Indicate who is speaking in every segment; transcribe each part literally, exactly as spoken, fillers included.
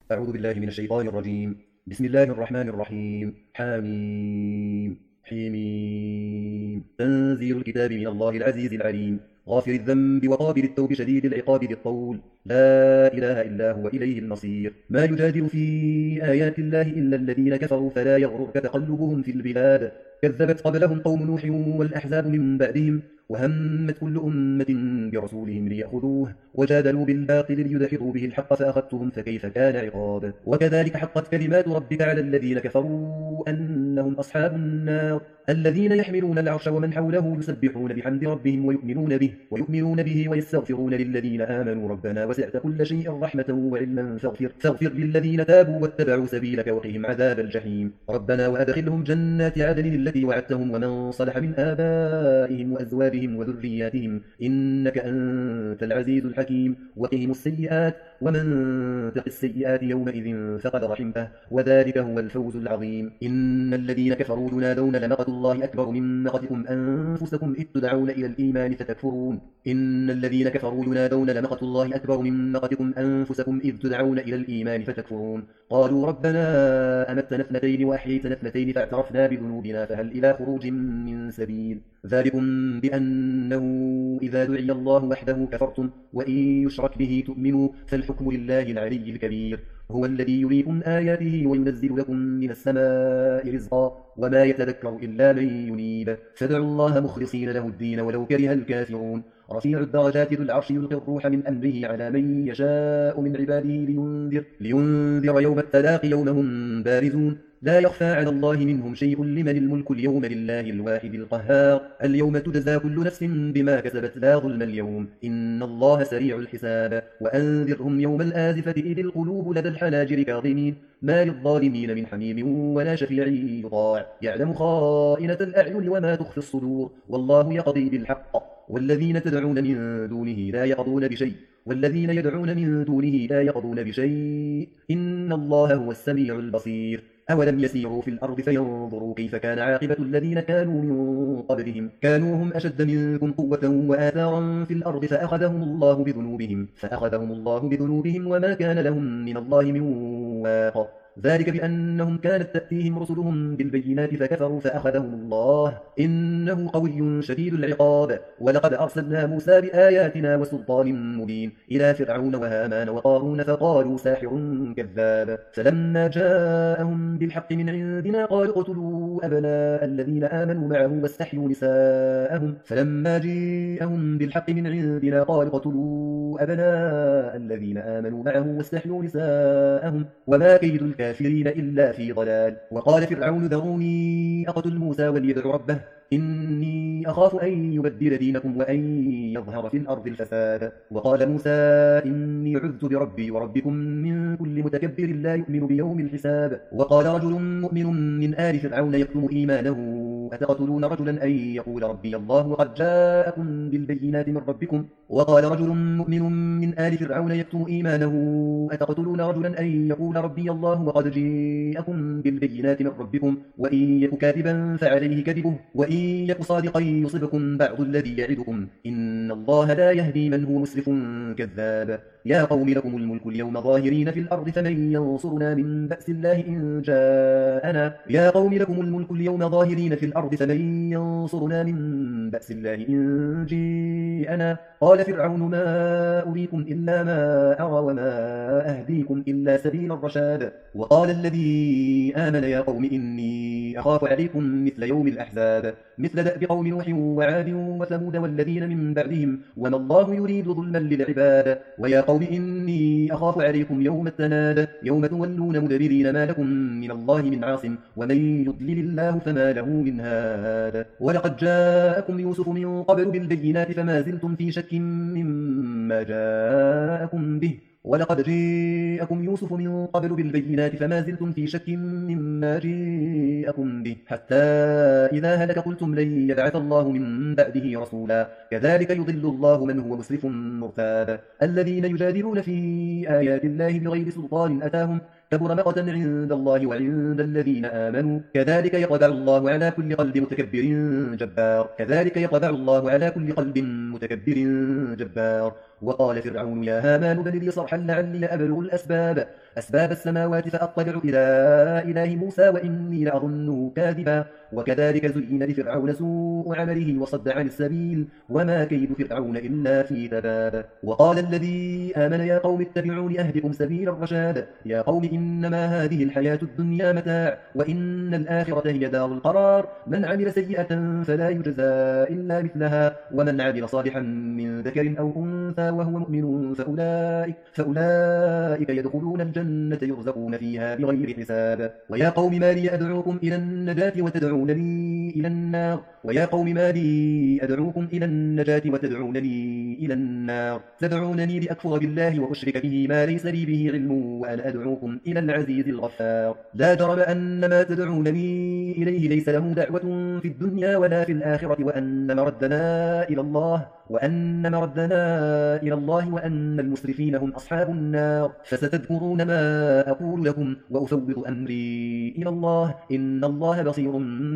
Speaker 1: أعوذ بالله من الشيطان الرجيم. بسم الله الرحمن الرحيم. حميم حميم تنزيل الكتاب من الله العزيز العليم، غافر الذنب وقابل التوب شديد العقاب ذي الطول، لا إله إلا هو إليه المصير. ما يجادل في آيات الله إلا الذين كفروا فلا يغررك تقلبهم في البلاد. كذبت قبلهم قوم نوح والأحزاب من بعدهم، وهمت كل أمة برسولهم ليأخذوه، وجادلوا بالباطل ليدحضوا به الحق فأخذتهم فكيف كان عقاب. وكذلك حقت كلمات ربك على الذين كفروا أنهم أصحاب النار، الذين يحملون العرش ومن حوله يسبحون بحمد ربهم ويؤمنون به ويؤمنون به ويستغفرون للذين آمنوا ربنا وسعت كل شيء رحمة وعلما فاغفر, فاغفر للذين تابوا واتبعوا سبيلك وقهم عذاب الجحيم. ربنا وأدخلهم جنات عدن التي وعدتهم ومن صلح من آبائهم وأزواجهم وذرياتهم إنك أنت العزيز الحكيم. وقهم السيئات ومن تق السيئات يومئذ فقد رحمته وذلك هو الفوز العظيم. إن الذين كفروا ينادون لمقت الله أكبر من مقتكم أنفسكم إذ تدعون إلى الإيمان فتكفرون. إن الذين كفروا ينادون لمقت الله أكبر من مقتكم أنفسكم إذ تدعون إلى الإيمان فتكفرون. قالوا ربنا أمتنا اثنتين وأحييتنا اثنتين فاعترفنا بذنوبنا فهل إلى خروج من سبيل. ذلكم بأنه إذا دعي الله وحده كفرتم وإن يشرك به تؤمنوا فالحكم لله العلي الكبير. هو الذي يريكم آياته وينزل لكم من السماء رزقا وما يتذكر إلا من ينيب. فادعوا الله مخلصين له الدين ولو كره الكافرون. رفيع الدرجات ذو العرش يلقي الروح من أمره على من يشاء من عباده لينذر, لينذر يوم التلاق يوم هم بارزون لا يخفى على الله منهم شيء. لمن الملك اليوم لله الواحد القهار. اليوم تجزى كل نفس بما كسبت لا ظلم اليوم إن الله سريع الحساب. وأنذرهم يوم الآزفة إذ القلوب لدى الحناجر كاظمين ما للظالمين من حميم ولا شفيع يطاع. يعلم خائنة الأعين وما تخفي الصدور والله يقضي بالحق. والذين تدعون من دونه لا يقضون بشيء والذين يدعون من دونه لا يقضون بشيء إن الله هو السميع البصير. أولم يسيروا في الأرض فينظروا كيف كان عاقبة الذين كانوا من قبلهم كانوا هم أشد منكم قوة وآثارا في الأرض فأخذهم الله بذنوبهم فأخذهم الله بذنوبهم وما كان لهم من الله من واق. ذلك بأنهم كانت تأتيهم رسلهم بالبينات فكفروا فأخذهم الله إنه قوي شديد العقاب. ولقد أرسلنا موسى بآياتنا وسلطان مبين إلى فرعون وهامان وقارون فقالوا ساحر كذاب. فلما جاءهم بالحق من عندنا قالوا اقتلوا أبناء الذين آمنوا معه واستحيوا نساءهم فلما جاءهم بالحق من عندنا قالوا اقتلوا أبناء الذين آمنوا معه واستحيوا نساءهم وما كيد الكافرين إلا في ضلال. وقال فرعون ذروني أقتل موسى وليدع ربه إني أخاف أن يبدل دينكم وأن يظهر في الأرض الفساد. وقال موسى إني عذت بربي وربكم من كل متكبر لا يؤمن بيوم الحساب. وقال رجل مؤمن من آل فرعون يكتم إيمانه أتقتلون رجلا أن يقول ربي الله وقد جاءكم بالبينات من ربكم. وقال رجل مؤمن من آل فرعون يكتم إيمانه أتقتلون رجلا أن يقول ربي الله وقد جاءكم بالبينات من ربكم وإن يك كاذبا فعليه كذبه وإن يك صادقا يصبكم بعض الذي يعدكم إن الله لا يهدي من هو مسرف كذاب. يا قوم لكم الملك اليوم ظاهرين في الأرض فمن ينصرنا من بأس الله إن جاءنا. يا قوم لكم الملك اليوم ظاهرين في الأرض فمن ينصرنا من بأس الله إن جاءنا. قال فرعون ما أريكم إلا ما أرى وما أهديكم إلا سبيل الرشاد. وقال الذي آمن يا قوم إني أخاف عليكم مثل يوم الأحزاب مثل دأب قوم نوح وعاد وثمود والذين من بعدهم وما الله يريد ظلما للعباد. ويا قوم إني أخاف عليكم يوم التناد يوم تولون مدبرين ما لكم من الله من عاصم ومن يضلل الله فما له من هاد. ولقد جاءكم يوسف من قبل بالبينات فما زلتم في شك مما جاءكم به ولقد جاءكم يوسف من قبل بالبينات فما زلتم في شك مما جاءكم به حتى إذا هلك قلتم لن يبعث الله من بعده رسولا. كذلك يضل الله من هو مسرف مرتاب. الذين يجادلون في آيات الله بغير سلطان أتاهم كبر مقتا عند الله وعند الذين آمنوا كذلك يطبع الله على كل قلب متكبر جبار. كذلك يطبع الله على كل قلب متكبر جبار. وقال فرعون يا هامان ابن لي صرحا لعلي أبلغ الأسباب أسباب السماوات فأطلع إلى إله موسى وإني لأظنه كاذبا وكذلك زين لفرعون سوء عمله وصد عن السبيل وما كيد فرعون إلا في تباب وقال الذي آمن يا قوم اتبعون أهدكم سبيل الرشاد يا قوم إنما هذه الحياة الدنيا متاع وإن الآخرة هي دار القرار من عمل سيئة فلا يجزى إلا مثلها ومن عمل صالحا من ذكر أو أنثى وهو مؤمن فأولئك, فأولئك يدخلون الجنة يرزقون فيها بغير حساب ويا قوم ما لي أدعوكم إلى النجاة وتدعونني إلى النار ويا قوم ما لي أدعوكم إلى النجاة وتدعونني إلى النار تدعونني لأكفر بالله وأشرك به ما ليس لي به علم وأنا أدعوكم إلى العزيز الغفار لا جرم أن ما تدعونني إليه ليس له دعوة في الدنيا ولا في الآخرة وأن مردنا إلى الله وأن مردنا إلى الله وأن المسرفين هم أصحاب النار فستذكرون ما أقول لكم وأفوض أمري إلى الله إن الله بصير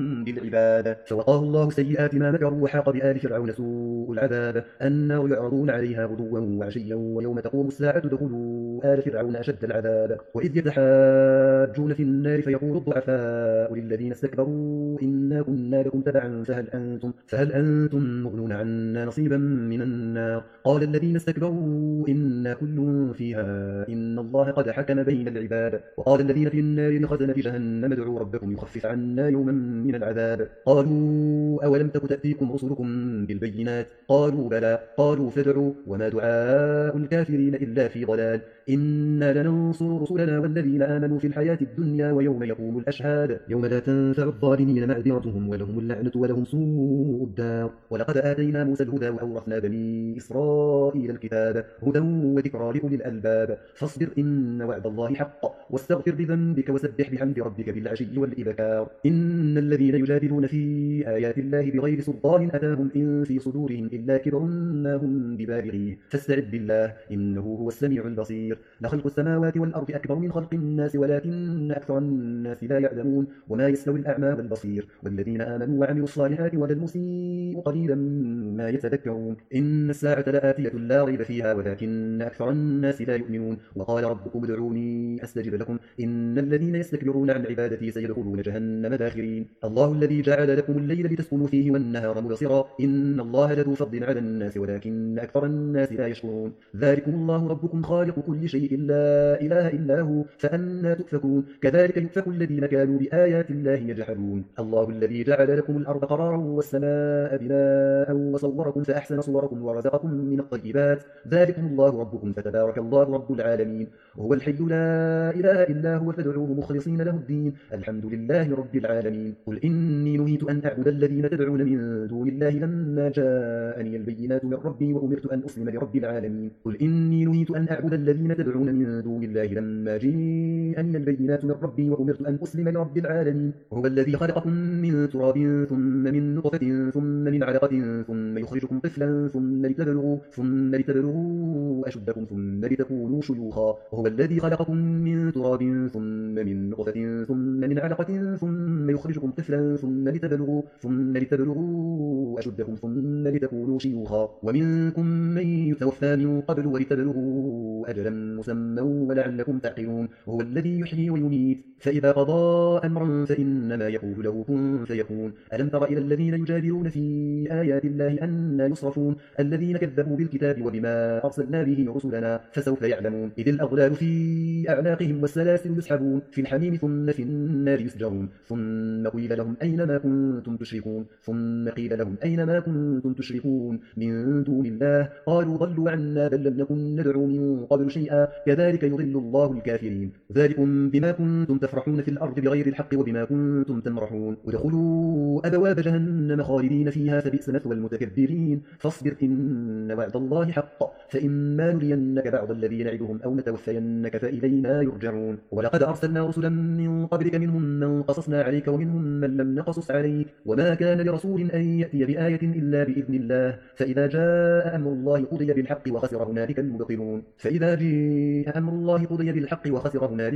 Speaker 1: بالعباد فوقاه الله سيئات ما مكروا وحاق بآل فرعون سوء العذاب النار يعرضون عليها غدوا وعشيا ويوم تقوم الساعة ادخلوا آل فرعون أشد العذاب وإذ يتحاجون في النار فيقول الضعفاء للذين استكبروا إنا كنا لكم تبعا فهل أنتم, فهل أنتم مغنون عنا نصيبا من النار قال الذين استكبروا إنا كل فيها إن الله قد حكم بين العباد وقال الذين في النار لخزنة جهنم ادعوا ربكم يخفف عنا يوما من العذاب قالوا أولم تك تأتيكم رسلكم بالبينات قالوا بلى قالوا فادعوا وما دعاء الكافرين إلا في ضلال إنا لننصر رسلنا والذين آمنوا في الحياة الدنيا ويوم يقوم الأشهاد يوم لا تنفع الظالمين معذرتهم ولهم اللعنة ولهم سوء الدار ولقد آتينا موسى الهدى وأورثنا بني إسرائيل الكتاب هدى وذكرى لأولي الألباب فاصبر إن وعد الله حق واستغفر لذنبك وسبح بحمد ربك بالعشي والإبكار إن الذين يجادلون في آيات الله بغير سلطان أتاهم إن في صدورهم إلا كبر ما هم ببالغيه فاستعذ بالله إنه هو السميع البصير لخلق السماوات والأرض أكبر من خلق الناس ولكن أكثر الناس لا يعلمون وما يستوي الأعمى والبصير والذين آمنوا وعملوا الصالحات ولا المسيء قليلا ما يتذكرون إن الساعة لآتية لا ريب فيها ولكن أكثر الناس لا يؤمنون وقال ربكم ادعوني أستجب لكم إن الذين يستكبرون عن عبادتي سيدخلون جهنم داخرين الله الذي جعل لكم الليل لتسكنوا فيه والنهار مبصرا إن الله لذو فضل على الناس ولكن أكثر الناس لا يشكرون ذلكم الله ربكم خالق كل شيء لا إله إلا هو فأنا تؤفكون كذلك يؤفك الذين كانوا بآيات الله يجحدون الله الذي جعل لكم الأرض قرارا والسماء بناء وصوركم فأحسن صوركم ورزقكم من الطيبات ذلكم الله ربكم فتبارك الله رب العالمين وهو الحي لا إله إلا هو فادعوه مخلصين له الدين الحمد لله رب العالمين قل إني نهيت أن أعبد الذين تدعون من دون الله لما جاءني البينات من ربي وأمرت أن أسلم لرب العالمين قل إني نهيت أن أعبد الذين تدعون من دون الله لما جاءني البينات من ربي وأمرت أن أسلم لرب العالمين هو الذي خلقكم من تراب ثم من نطفة ثم من علقة ثم يخرجكم طفلا ثم لتبلغوا ثم لتبلغوا أشدكم ثم لتكونوا شيوخا وهو الذي خلقكم من تراب ثم من نطفة ثم من علقة ثم يخرجكم طفلا ثم لتبلغوا ثم لتبلغوا أشدكم ثم لتكونوا شيوخا ومنكم من يتوفى من قبل ولتبلغوا أجلا مسمى ولعلكم تعقلون وهو الذي يحيي ويميت فإذا قضى أمرا فإنما يقول له كن فيكون ألم تر إلى الذين يجادلون في آيات الله أن يصرفون الذين كذبوا بالكتاب وبما أرسلنا به رسلنا فسوف يعلمون إذ الأغلال في أعناقهم والسلاسل يسحبون في الحميم ثم في النار يسجرون ثم قيل لهم أين ما كنتم تشركون ثم قيل لهم أين ما كنتم تشركون من دون الله قالوا ضلوا عنا بل لم نكن ندعو من قبل شيئا كذلك يضل الله الكافرين ذلكم بما كنتم تفرحون في الأرض بغير الحق وبما كنتم تمرحون ادخلوا أبواب جهنم خالدين فيها فبئس مثوى المتكبرين فاصبر إن وعد الله حق فإما نرينك بعض الذي نعدهم أو نتوفينك فإلينا يرجعون ولقد أرسلنا رسلا من قبلك منهم من قصصنا عليك ومنهم من لم نقصص عليك وما كان لرسول أن يأتي بآية إلا بإذن الله فإذا جاء أمر الله قضي بالحق وخسر هنالك المبطلون فإذا جاء أمر الله قضي بالحق وخسر هنالك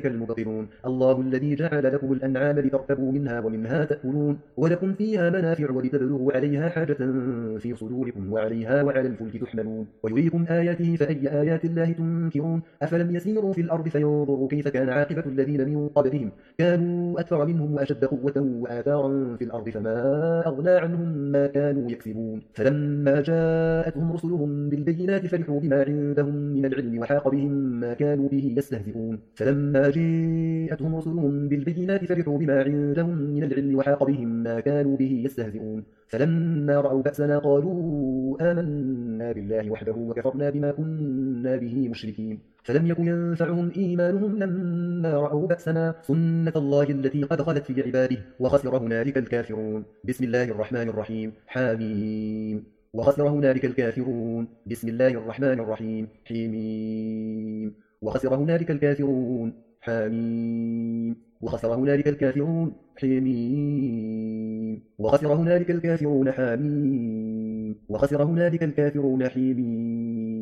Speaker 1: أولئك المبطلون. الله الذي جعل لكم الأنعام لتركبوا منها ومنها تأكلون ولكم فيها منافع ولتبلغوا عليها حاجة في صدوركم وعليها وعلى الفلك تحملون ويريكم آياته فأي آيات الله تنكرون. أفلم يسيروا في الأرض فينظروا كيف كان عاقبة الذين من قبلهم كانوا أكثر منهم وأشد قوة وآثارا في الأرض فما أغنى عنهم ما كانوا يكسبون. فلما جاءتهم رسلهم بالبينات فرحوا بما عندهم من العلم وحاق بهم ما كانوا به يستهزئون. فلما جاءتهم رسلهم بالبينات فرحوا بما عندهم من العلم وحاق بهم ما كانوا به يستهزئون. فلما رأوا بأسنا قالوا آمنا بالله وحده وكفرنا بما كنا به مشركين. فلم يكن ينفعهم إيمانهم لما رأوا بأسنا سنة الله التي قد خلت في عباده وخسر هنالك الكافرون. بسم الله الرحمن الرحيم حاميم. وخسر هنالك الكافرون. بسم الله الرحمن الرحيم حميم. وخسر هنالك الكافرون حميم. وخسر هنالك الكافرون حميم. وخسر هنالك الكافرون حميم. وخسر هنالك الكافرون حميم.